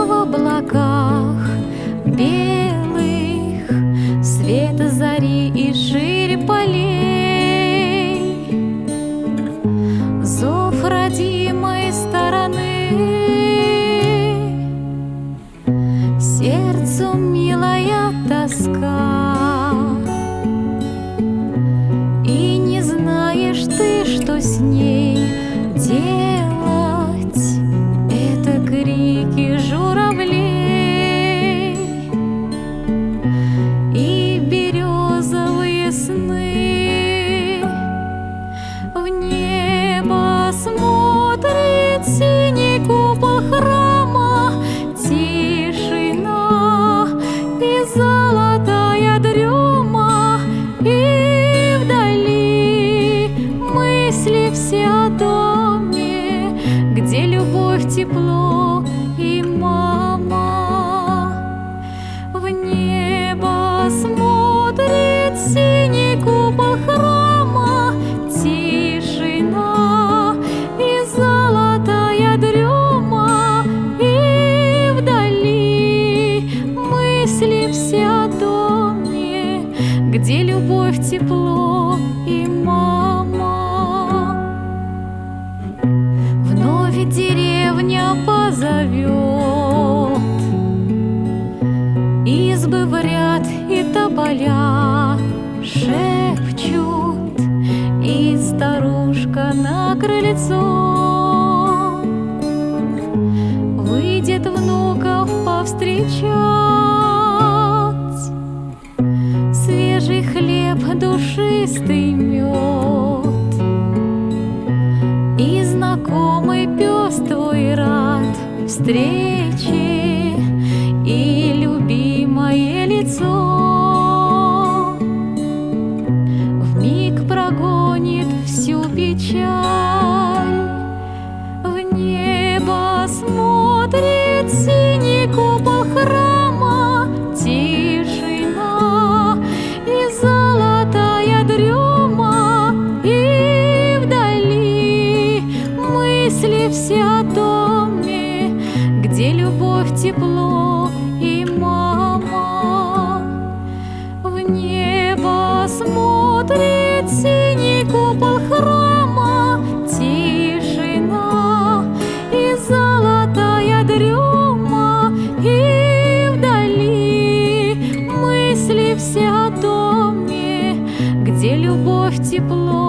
в облаках белых, свет зари и ширь полей, зов родимой стороны, сердцу милая тоска. И не знаешь ты, что с ней делать. Это крики журавлей и березовые сны. В небо смотрит синий купол храма, тишина и золотая дрема, и вдали мысли все о доме, где любовь, тепло и мама. В небо смотрит синий купол храма, тишина и золотая дрема, и вдали мысли все о доме, где любовь, тепло и мама. Вновь деревня позовет, избы в ряд и тополя шепчут, и старушка на крыльцо выйдет внуков повстречать. Свежий хлеб, душистый мед и знакомый пес твой рад встрече, и любимое лицо вмиг прогонит всю печаль. В небо смотрит синий купол храма, тишина и золотая дрема, и вдали мысли все о доме, где любовь, тепло и мама. В небо смотрит синий купол храма, тишина и золотая дрема, и вдали мысли все о доме, где любовь, тепло